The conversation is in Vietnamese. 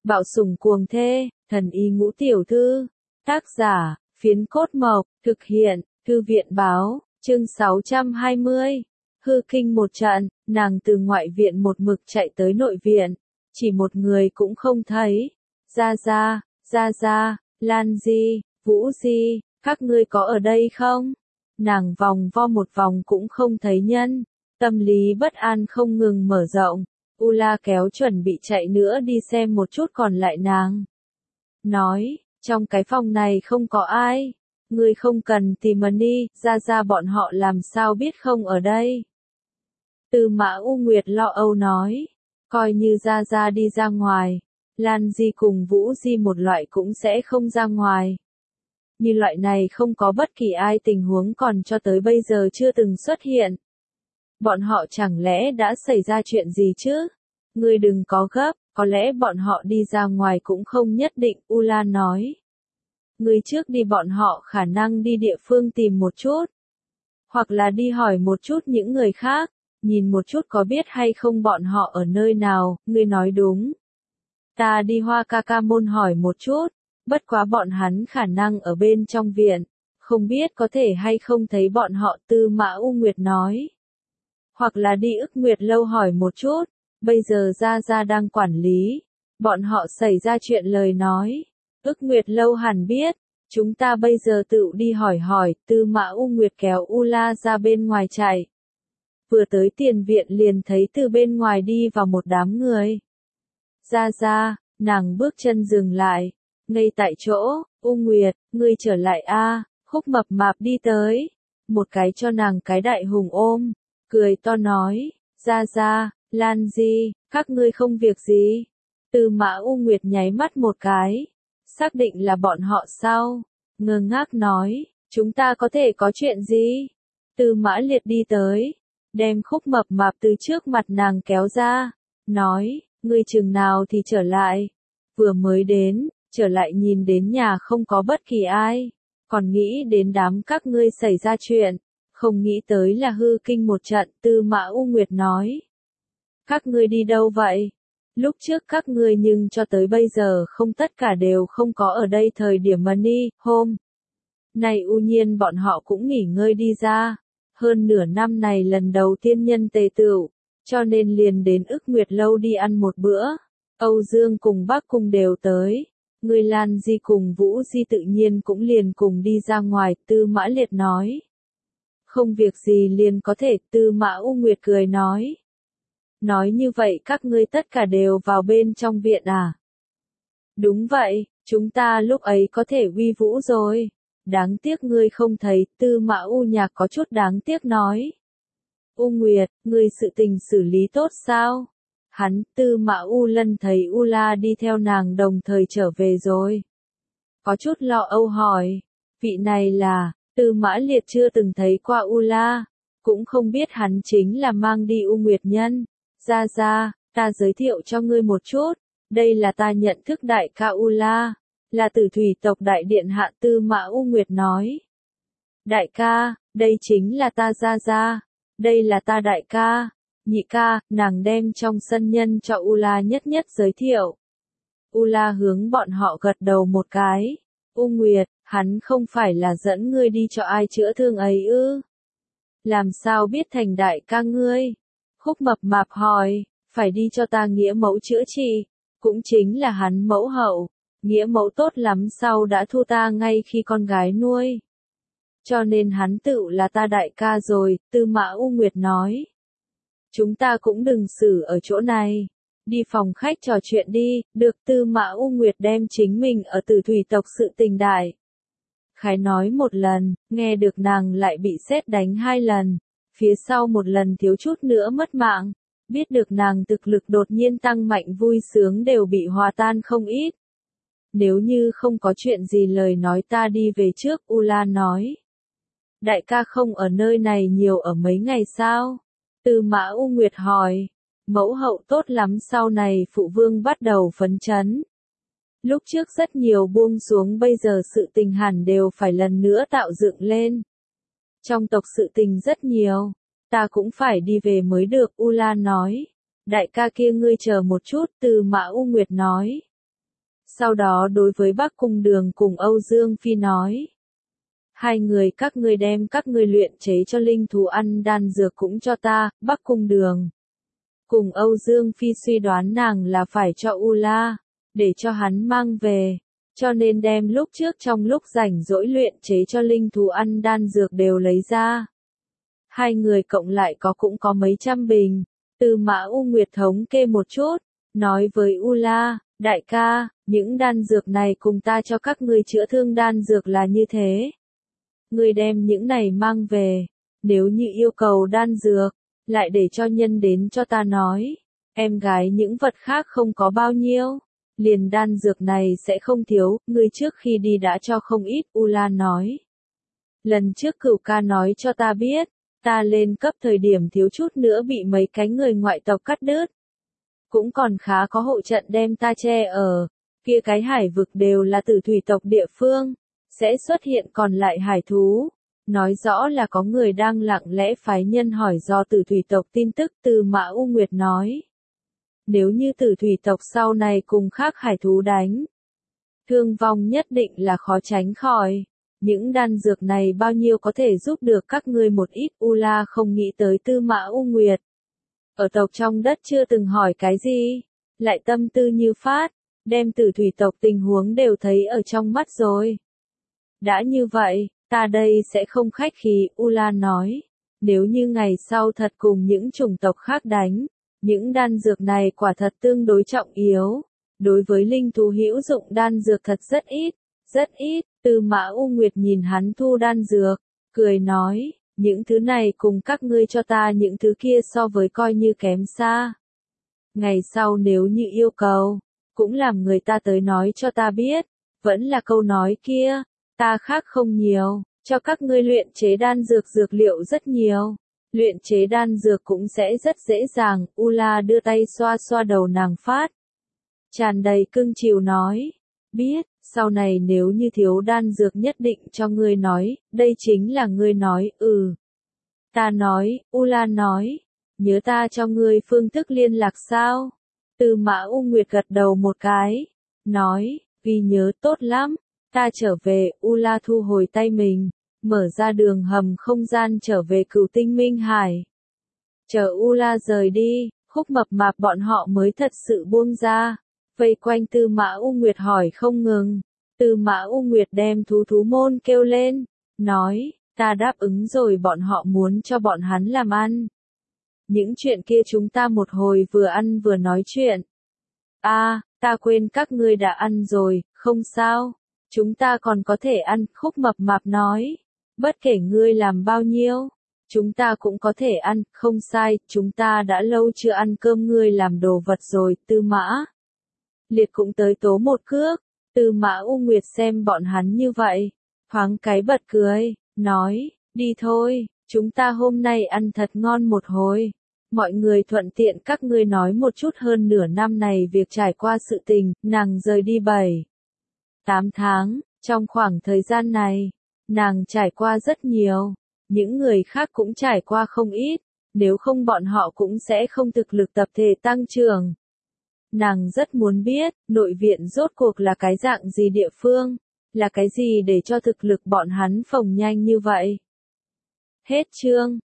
Bạo sủng cuồng thê, thần y ngũ tiểu thư. Tác giả, Phiến Cốt Mộc, thực hiện, Thư viện báo, chương 620. Hư kinh một trận, nàng từ ngoại viện một mực chạy tới nội viện, chỉ một người cũng không thấy. Gia, Lan Di, Vũ Di, các ngươi có ở đây không? Nàng vòng vo một vòng cũng không thấy nhân, tâm lý bất an không ngừng mở rộng. Ula kéo chuẩn bị chạy nữa đi xem một chút còn lại nàng. Nói, trong cái phòng này không có ai. Ngươi không cần tìm đi, ra bọn họ làm sao biết không ở đây. Tư Mã U Nguyệt lo âu nói, coi như ra đi ra ngoài, Lan Di cùng Vũ Di một loại cũng sẽ không ra ngoài. Như loại này không có bất kỳ ai tình huống còn cho tới bây giờ chưa từng xuất hiện. Bọn họ chẳng lẽ đã xảy ra chuyện gì chứ? Ngươi đừng có gấp, có lẽ bọn họ đi ra ngoài cũng không nhất định, Ula nói. Ngươi trước đi, bọn họ khả năng đi địa phương tìm một chút. Hoặc là đi hỏi một chút những người khác, nhìn một chút có biết hay không bọn họ ở nơi nào, ngươi nói đúng. Ta đi Hoa Ca Ca môn hỏi một chút, bất quá bọn hắn khả năng ở bên trong viện, không biết có thể hay không thấy bọn họ, Tư Mã U Nguyệt nói. Hoặc là đi Ức Nguyệt lâu hỏi một chút, bây giờ Gia đang quản lý, bọn họ xảy ra chuyện lời nói. Ức Nguyệt lâu hẳn biết, chúng ta bây giờ tự đi hỏi, Tư Mã U Nguyệt kéo Ula ra bên ngoài chạy. Vừa tới tiền viện liền thấy từ bên ngoài đi vào một đám người. Gia, nàng bước chân dừng lại, ngay tại chỗ, U Nguyệt, ngươi trở lại a, Khúc Mập Mạp đi tới, một cái cho nàng cái đại hùng ôm, cười to nói, Gia, Lan Di, các ngươi không việc gì. Tư Mã U Nguyệt nháy mắt một cái, xác định là bọn họ sao, ngơ ngác nói, chúng ta có thể có chuyện gì? Tư Mã Liệt đi tới, đem Khúc Mập Mạp từ trước mặt nàng kéo ra, nói, ngươi chừng nào thì trở lại? Vừa mới đến, trở lại nhìn đến nhà không có bất kỳ ai, còn nghĩ đến đám các ngươi xảy ra chuyện, không nghĩ tới là hư kinh một trận, Tư Mã U Nguyệt nói. Các ngươi đi đâu vậy? Lúc trước các ngươi nhưng cho tới bây giờ không tất cả đều không có ở đây thời điểm đi, hôm này U Nhiên bọn họ cũng nghỉ ngơi đi ra, hơn nửa năm này lần đầu tiên nhân tề tựu, cho nên liền đến Ức Nguyệt lâu đi ăn một bữa. Âu Dương cùng Bắc Cung đều tới, người Lan Di cùng Vũ Di tự nhiên cũng liền cùng đi ra ngoài, Tư Mã Liệt nói. Không việc gì liền có thể, Tư Mã U Nguyệt cười nói. Nói như vậy các ngươi tất cả đều vào bên trong viện à? Đúng vậy, chúng ta lúc ấy có thể uy vũ rồi. Đáng tiếc ngươi không thấy, Tư Mã U Nhạc có chút đáng tiếc nói. U Nguyệt, ngươi sự tình xử lý tốt sao? Hắn, Tư Mã U Lân thấy Ula đi theo nàng đồng thời trở về rồi. Có chút lo âu hỏi, vị này là, Tư Mã Liệt chưa từng thấy qua Ula, cũng không biết hắn chính là mang đi U Nguyệt nhân. Ra, ta giới thiệu cho ngươi một chút, đây là ta nhận thức đại ca Ula, là Tử Thủy tộc đại điện hạ, Tư Mã U Nguyệt nói. Đại ca, đây chính là ta Ra, đây là ta đại ca, nhị ca, nàng đem trong sân nhân cho Ula nhất giới thiệu. Ula hướng bọn họ gật đầu một cái, U Nguyệt, hắn không phải là dẫn ngươi đi cho ai chữa thương ấy ư? Làm sao biết thành đại ca ngươi? Khúc Mập Mạp hỏi, phải đi cho ta nghĩa mẫu chữa trị, cũng chính là hắn mẫu hậu, nghĩa mẫu tốt lắm sau đã thu ta ngay khi con gái nuôi. Cho nên hắn tự là ta đại ca rồi, Tư Mã U Nguyệt nói. Chúng ta cũng đừng xử ở chỗ này, đi phòng khách trò chuyện đi, được. Tư Mã U Nguyệt đem chính mình ở Tử Thủy tộc sự tình đại khái nói một lần, nghe được nàng lại bị sét đánh 2 lần. Phía sau một lần thiếu chút nữa mất mạng, biết được nàng thực lực đột nhiên tăng mạnh vui sướng đều bị hòa tan không ít. Nếu như không có chuyện gì lời nói ta đi về trước, Ula nói. Đại ca không ở nơi này nhiều ở mấy ngày sao? Tư Mã U Nguyệt hỏi. Mẫu hậu tốt lắm, sau này phụ vương bắt đầu phấn chấn. Lúc trước rất nhiều buông xuống, bây giờ sự tình hẳn đều phải lần nữa tạo dựng lên. Trong tộc sự tình rất nhiều, ta cũng phải đi về mới được, Ula nói. Đại ca kia ngươi chờ một chút, Tư Mã U Nguyệt nói. Sau đó đối với Bắc Cung Đường cùng Âu Dương Phi nói. Hai người các ngươi đem các ngươi luyện chế cho linh thú ăn đan dược cũng cho ta, Bắc Cung Đường. Cùng Âu Dương Phi suy đoán nàng là phải cho Ula, để cho hắn mang về, cho nên đem lúc trước trong lúc rảnh rỗi luyện chế cho linh thú ăn đan dược đều lấy ra. Hai người cộng lại cũng có mấy trăm bình, Tư Mã U Nguyệt thống kê một chút, nói với Ula, đại ca, những đan dược này cùng ta cho các ngươi chữa thương đan dược là như thế. Ngươi đem những này mang về, nếu như yêu cầu đan dược, lại để cho nhân đến cho ta nói, em gái những vật khác không có bao nhiêu, liền đan dược này sẽ không thiếu, ngươi trước khi đi đã cho không ít, Ula nói. Lần trước Cửu ca nói cho ta biết, ta lên cấp thời điểm thiếu chút nữa bị mấy cái người ngoại tộc cắt đứt. Cũng còn khá có hộ trận đem ta che ở, kia cái hải vực đều là tử thủy tộc địa phương, sẽ xuất hiện còn lại hải thú. Nói rõ là có người đang lặng lẽ phái nhân hỏi do tử thủy tộc tin tức. Tư Mã U Nguyệt nói. Nếu như tử thủy tộc sau này cùng khác hải thú đánh, thương vong nhất định là khó tránh khỏi. Những đan dược này bao nhiêu có thể giúp được các ngươi một ít. Ula không nghĩ tới Tư Mã U Nguyệt. Ở tộc trong đất chưa từng hỏi cái gì, lại tâm tư như phát, đem tử thủy tộc tình huống đều thấy ở trong mắt rồi. Đã như vậy, ta đây sẽ không khách khí, Ula nói. Nếu như ngày sau thật cùng những chủng tộc khác đánh, những đan dược này quả thật tương đối trọng yếu. Đối với linh thú hữu dụng đan dược thật rất ít, rất ít. Tư Mã U Nguyệt nhìn hắn thu đan dược, cười nói, những thứ này cùng các ngươi cho ta những thứ kia so với coi như kém xa. Ngày sau nếu như yêu cầu, cũng làm người ta tới nói cho ta biết, vẫn là câu nói kia, ta khác không nhiều, cho các ngươi luyện chế đan dược dược liệu rất nhiều. Luyện chế đan dược cũng sẽ rất dễ dàng, Ula đưa tay xoa xoa đầu nàng phát. Tràn đầy cưng chiều nói, biết, sau này nếu như thiếu đan dược nhất định cho ngươi nói, đây chính là ngươi nói, Ta nói, Ula nói, nhớ ta cho ngươi phương thức liên lạc sao? Tư Mã U Nguyệt gật đầu một cái, nói, ghi nhớ tốt lắm, ta trở về, Ula thu hồi tay mình, mở ra đường hầm không gian trở về Cửu Tinh Minh Hải. Chờ Ula rời đi, Khúc Mập Mạp bọn họ mới thật sự buông ra, vây quanh Tư Mã U Nguyệt hỏi không ngừng. Tư Mã U Nguyệt đem thú môn kêu lên, nói, ta đáp ứng rồi bọn họ muốn cho bọn hắn làm ăn. Những chuyện kia chúng ta một hồi vừa ăn vừa nói chuyện. Ta quên các ngươi đã ăn rồi, không sao. Chúng ta còn có thể ăn, Khúc Mập Mạp nói. Bất kể ngươi làm bao nhiêu, chúng ta cũng có thể ăn, không sai, chúng ta đã lâu chưa ăn cơm ngươi làm đồ vật rồi. Tư Mã Liệt cũng tới tố một cước. Tư Mã U Nguyệt xem bọn hắn như vậy, thoáng cái bật cười, nói, đi thôi, chúng ta hôm nay ăn thật ngon một hồi. Mọi người thuận tiện các ngươi nói một chút hơn nửa năm này việc trải qua sự tình, nàng rời đi 7-8 tháng, trong khoảng thời gian này, nàng trải qua rất nhiều, những người khác cũng trải qua không ít, nếu không bọn họ cũng sẽ không thực lực tập thể tăng trưởng. Nàng rất muốn biết, nội viện rốt cuộc là cái dạng gì địa phương, là cái gì để cho thực lực bọn hắn phồng nhanh như vậy. Hết chương.